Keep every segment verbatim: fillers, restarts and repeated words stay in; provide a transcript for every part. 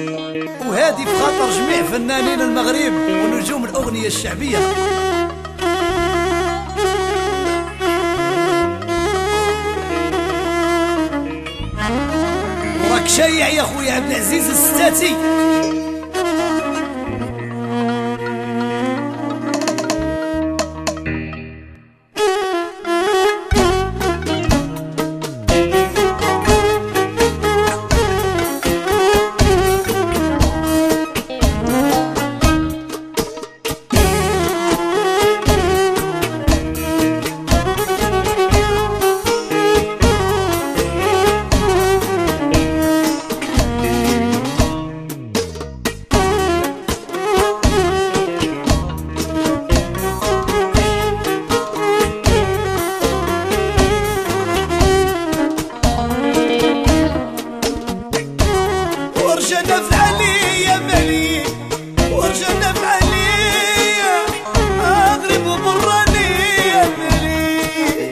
وهادي في خاطر جميع فنانين المغرب ونجوم الأغنية الشعبية. وراك شيع يا خويا عبد العزيز الستاتي. ورجعنا في علي يا مالي، ورجعنا في علي اغرب وبراني يا مالي.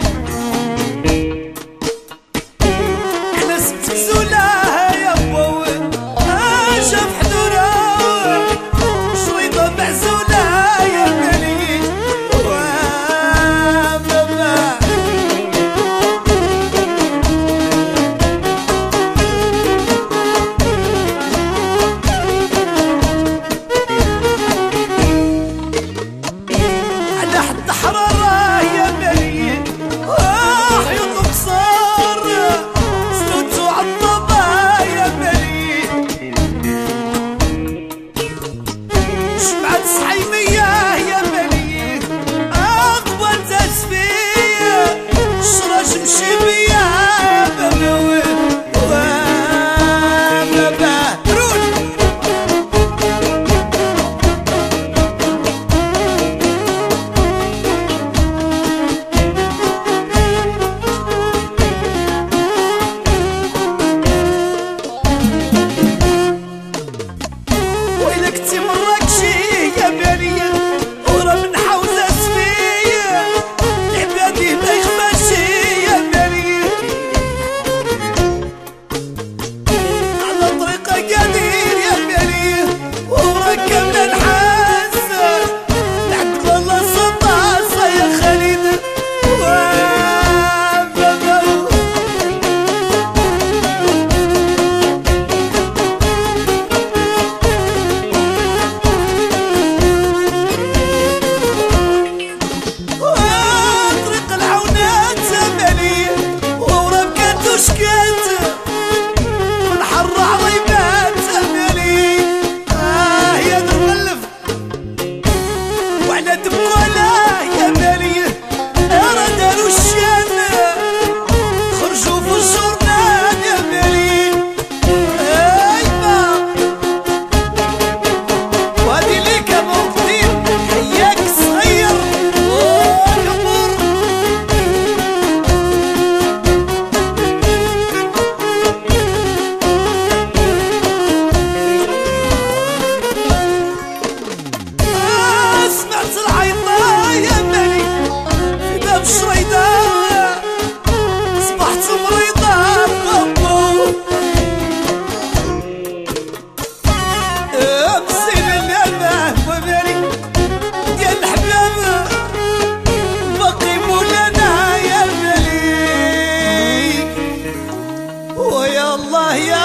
انا سبت زولاها يا بوي اجا في حضورها شريطة معزولة يا مالي. وماما حرارة يا مالي حيوط قصار سلوت وعطبة يا مالي. شمعة صحيمية يا مالي أقبل تسفية شراج مشي بيا بابا وبابا رول. الله يا